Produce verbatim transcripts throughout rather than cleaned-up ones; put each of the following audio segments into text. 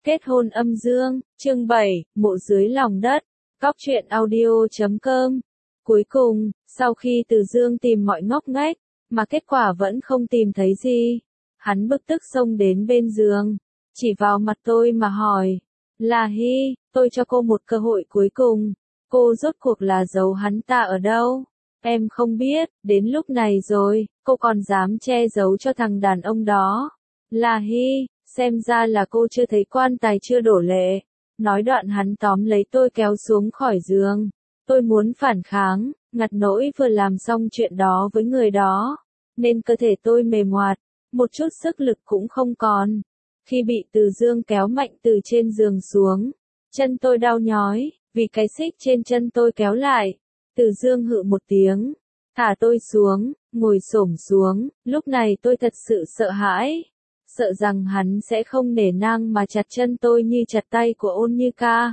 Kết hôn âm dương, chương bảy, mộ dưới lòng đất, Cóc truyện audio chấm com. Cuối cùng, sau khi Từ Dương tìm mọi ngóc ngách, mà kết quả vẫn không tìm thấy gì, hắn bực tức xông đến bên giường, chỉ vào mặt tôi mà hỏi, là Hy, tôi cho cô một cơ hội cuối cùng, cô rốt cuộc là giấu hắn ta ở đâu? Em không biết, đến lúc này rồi, cô còn dám che giấu cho thằng đàn ông đó. Là Hy, xem ra là cô chưa thấy quan tài chưa đổ lệ. Nói đoạn hắn tóm lấy tôi kéo xuống khỏi giường. Tôi muốn phản kháng, ngặt nỗi vừa làm xong chuyện đó với người đó, nên cơ thể tôi mềm oạt, một chút sức lực cũng không còn. Khi bị Từ Dương kéo mạnh từ trên giường xuống, chân tôi đau nhói, vì cái xích trên chân tôi kéo lại. Từ Dương hự một tiếng, thả tôi xuống, ngồi xổm xuống, lúc này tôi thật sự sợ hãi. Sợ rằng hắn sẽ không nể nang mà chặt chân tôi như chặt tay của Ôn Như Ca.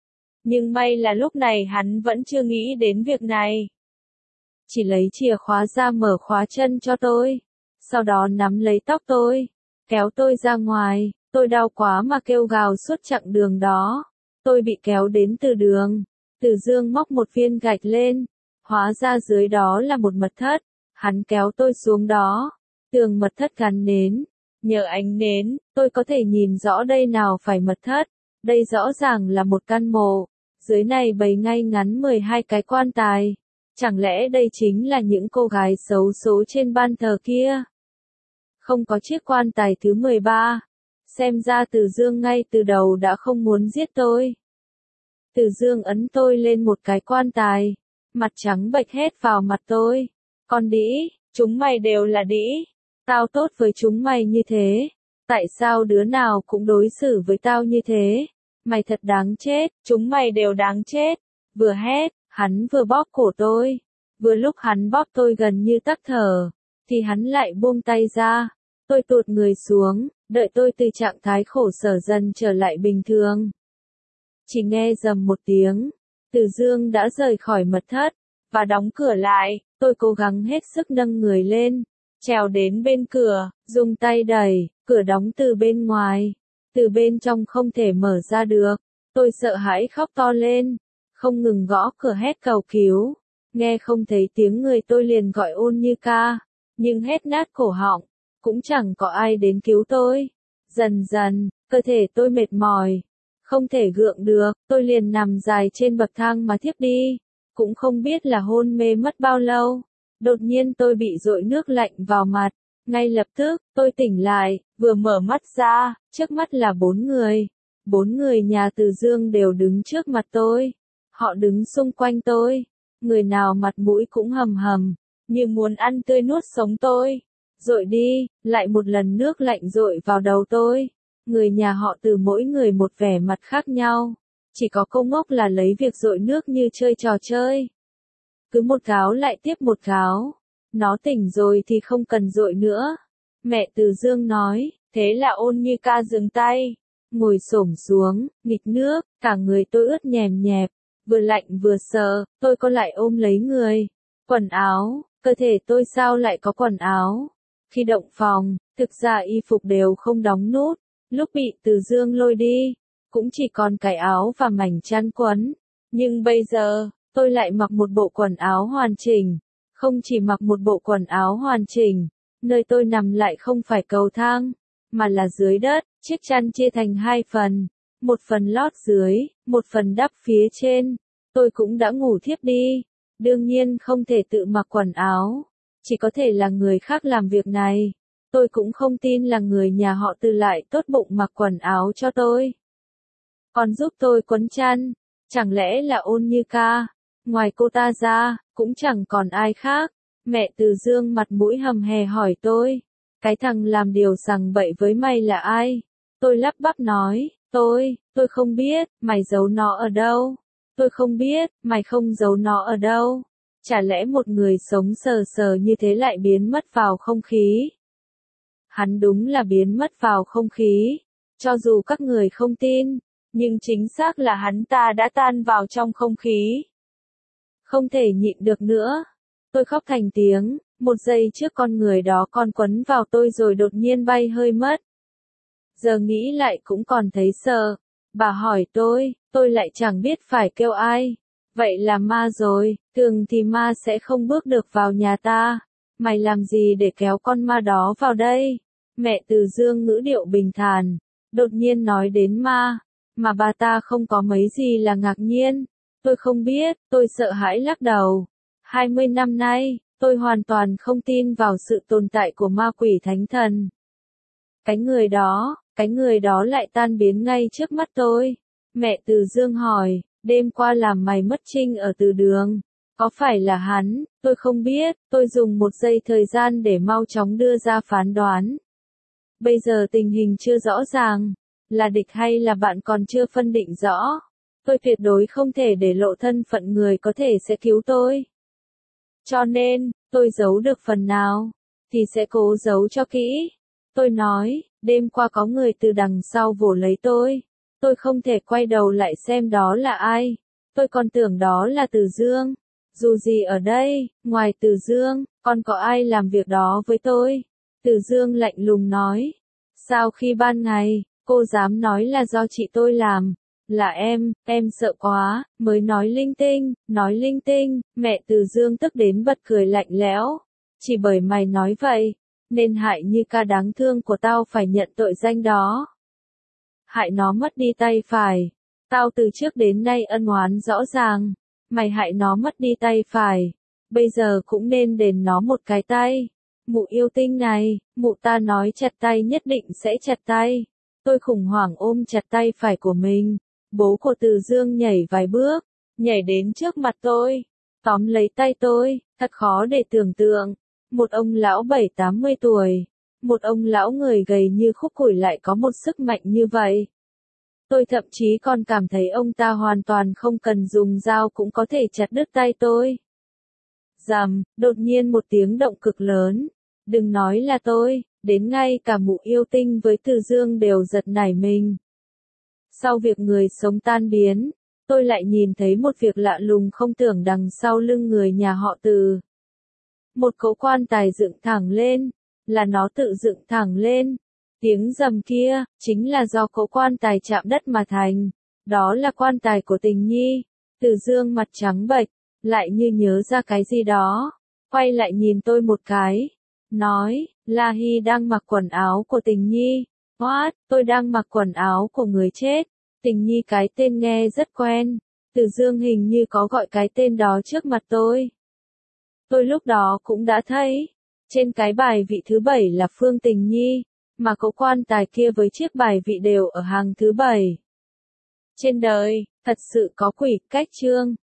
Nhưng may là lúc này hắn vẫn chưa nghĩ đến việc này. Chỉ lấy chìa khóa ra mở khóa chân cho tôi, sau đó nắm lấy tóc tôi, kéo tôi ra ngoài. Tôi đau quá mà kêu gào suốt chặng đường đó. Tôi bị kéo đến từ đường. Từ Dương móc một viên gạch lên, hóa ra dưới đó là một mật thất. Hắn kéo tôi xuống đó, tường mật thất gắn nến. Nhờ ánh nến, tôi có thể nhìn rõ đây nào phải mật thất. Đây rõ ràng là một căn mộ. Dưới này bày ngay ngắn mười hai cái quan tài. Chẳng lẽ đây chính là những cô gái xấu số trên ban thờ kia? Không có chiếc quan tài thứ mười ba. Xem ra Từ Dương ngay từ đầu đã không muốn giết tôi. Từ Dương ấn tôi lên một cái quan tài. Mặt trắng bệch hết vào mặt tôi. Con đĩ, chúng mày đều là đĩ. Tao tốt với chúng mày như thế. Tại sao đứa nào cũng đối xử với tao như thế? Mày thật đáng chết, chúng mày đều đáng chết. Vừa hét, hắn vừa bóp cổ tôi. Vừa lúc hắn bóp tôi gần như tắc thở, thì hắn lại buông tay ra. Tôi tụt người xuống, đợi tôi từ trạng thái khổ sở dần trở lại bình thường. Chỉ nghe rầm một tiếng, Từ Dương đã rời khỏi mật thất, và đóng cửa lại. Tôi cố gắng hết sức nâng người lên, trèo đến bên cửa, dùng tay đẩy, cửa đóng từ bên ngoài. Từ bên trong không thể mở ra được. Tôi sợ hãi khóc to lên, không ngừng gõ cửa hét cầu cứu. Nghe không thấy tiếng người tôi liền gọi Ôn Như Ca, nhưng hét nát cổ họng, cũng chẳng có ai đến cứu tôi. Dần dần, cơ thể tôi mệt mỏi, không thể gượng được, tôi liền nằm dài trên bậc thang mà thiếp đi. Cũng không biết là hôn mê mất bao lâu. Đột nhiên tôi bị dội nước lạnh vào mặt. Ngay lập tức, tôi tỉnh lại, vừa mở mắt ra, trước mắt là bốn người. Bốn người nhà Từ Dương đều đứng trước mặt tôi. Họ đứng xung quanh tôi. Người nào mặt mũi cũng hầm hầm, như muốn ăn tươi nuốt sống tôi. Dội đi, lại một lần nước lạnh dội vào đầu tôi. Người nhà họ Từ mỗi người một vẻ mặt khác nhau. Chỉ có cô ngốc là lấy việc dội nước như chơi trò chơi. Cứ một gáo lại tiếp một gáo. Nó tỉnh rồi thì không cần dội nữa. Mẹ Từ Dương nói, thế là Ôn Như Ca dừng tay, ngồi xổm xuống, nghịch nước, cả người tôi ướt nhèm nhẹp, vừa lạnh vừa sợ. Tôi có lại ôm lấy người. Quần áo, cơ thể tôi sao lại có quần áo? Khi động phòng, thực ra y phục đều không đóng nút. Lúc bị Từ Dương lôi đi, cũng chỉ còn cái áo và mảnh chăn quấn. Nhưng bây giờ, tôi lại mặc một bộ quần áo hoàn chỉnh. Không chỉ mặc một bộ quần áo hoàn chỉnh, nơi tôi nằm lại không phải cầu thang, mà là dưới đất. Chiếc chăn chia thành hai phần, một phần lót dưới, một phần đắp phía trên. Tôi cũng đã ngủ thiếp đi, đương nhiên không thể tự mặc quần áo, chỉ có thể là người khác làm việc này. Tôi cũng không tin là người nhà họ Từ lại tốt bụng mặc quần áo cho tôi. Còn giúp tôi quấn chăn, chẳng lẽ là Ôn Như Ca? Ngoài cô ta ra, cũng chẳng còn ai khác. Mẹ Từ Dương mặt mũi hầm hè hỏi tôi, cái thằng làm điều sằng bậy với mày là ai? Tôi lắp bắp nói, tôi, tôi không biết, mày giấu nó ở đâu? Tôi không biết, mày không giấu nó ở đâu? Chả lẽ một người sống sờ sờ như thế lại biến mất vào không khí? Hắn đúng là biến mất vào không khí. Cho dù các người không tin, nhưng chính xác là hắn ta đã tan vào trong không khí. Không thể nhịn được nữa. Tôi khóc thành tiếng, một giây trước con người đó còn quấn vào tôi rồi đột nhiên bay hơi mất. Giờ nghĩ lại cũng còn thấy sợ. Bà hỏi tôi, tôi lại chẳng biết phải kêu ai. Vậy là ma rồi, thường thì ma sẽ không bước được vào nhà ta. Mày làm gì để kéo con ma đó vào đây? Mẹ Từ Dương ngữ điệu bình thản, đột nhiên nói đến ma, mà bà ta không có mấy gì là ngạc nhiên. Tôi không biết, tôi sợ hãi lắc đầu. hai mươi năm nay, tôi hoàn toàn không tin vào sự tồn tại của ma quỷ thánh thần. Cái người đó, cái người đó lại tan biến ngay trước mắt tôi. Mẹ Từ Dương hỏi, đêm qua làm mày mất trinh ở từ đường. Có phải là hắn? Tôi không biết, tôi dùng một giây thời gian để mau chóng đưa ra phán đoán. Bây giờ tình hình chưa rõ ràng, là địch hay là bạn còn chưa phân định rõ. Tôi tuyệt đối không thể để lộ thân phận người có thể sẽ cứu tôi. Cho nên, tôi giấu được phần nào, thì sẽ cố giấu cho kỹ. Tôi nói, đêm qua có người từ đằng sau vồ lấy tôi. Tôi không thể quay đầu lại xem đó là ai. Tôi còn tưởng đó là Từ Dương. Dù gì ở đây, ngoài Từ Dương, còn có ai làm việc đó với tôi? Từ Dương lạnh lùng nói. Sao khi ban ngày, cô dám nói là do chị tôi làm? Là em, em sợ quá, mới nói linh tinh, nói linh tinh. Mẹ Từ Dương tức đến bật cười lạnh lẽo. Chỉ bởi mày nói vậy, nên hại Như Ca đáng thương của tao phải nhận tội danh đó. Hại nó mất đi tay phải. Tao từ trước đến nay ân oán rõ ràng. Mày hại nó mất đi tay phải. Bây giờ cũng nên đền nó một cái tay. Mụ yêu tinh này, mụ ta nói chặt tay nhất định sẽ chặt tay. Tôi khủng hoảng ôm chặt tay phải của mình. Bố của Từ Dương nhảy vài bước, nhảy đến trước mặt tôi, tóm lấy tay tôi, thật khó để tưởng tượng. Một ông lão bảy tám mươi tuổi, một ông lão người gầy như khúc củi lại có một sức mạnh như vậy. Tôi thậm chí còn cảm thấy ông ta hoàn toàn không cần dùng dao cũng có thể chặt đứt tay tôi. Rầm, đột nhiên một tiếng động cực lớn. Đừng nói là tôi, đến ngay cả mụ yêu tinh với Từ Dương đều giật nảy mình. Sau việc người sống tan biến, tôi lại nhìn thấy một việc lạ lùng không tưởng đằng sau lưng người nhà họ Từ. Một cỗ quan tài dựng thẳng lên, là nó tự dựng thẳng lên. Tiếng rầm kia, chính là do cỗ quan tài chạm đất mà thành. Đó là quan tài của Tình Nhi. Từ Dương mặt trắng bệch, lại như nhớ ra cái gì đó. Quay lại nhìn tôi một cái. Nói, La Hy đang mặc quần áo của Tình Nhi. What, tôi đang mặc quần áo của người chết. Tình Nhi cái tên nghe rất quen. Từ Dương hình như có gọi cái tên đó trước mặt tôi. Tôi lúc đó cũng đã thấy. Trên cái bài vị thứ bảy là Phương Tình Nhi. Mà cỗ quan tài kia với chiếc bài vị đều ở hàng thứ bảy. Trên đời, thật sự có quỷ, cách chương.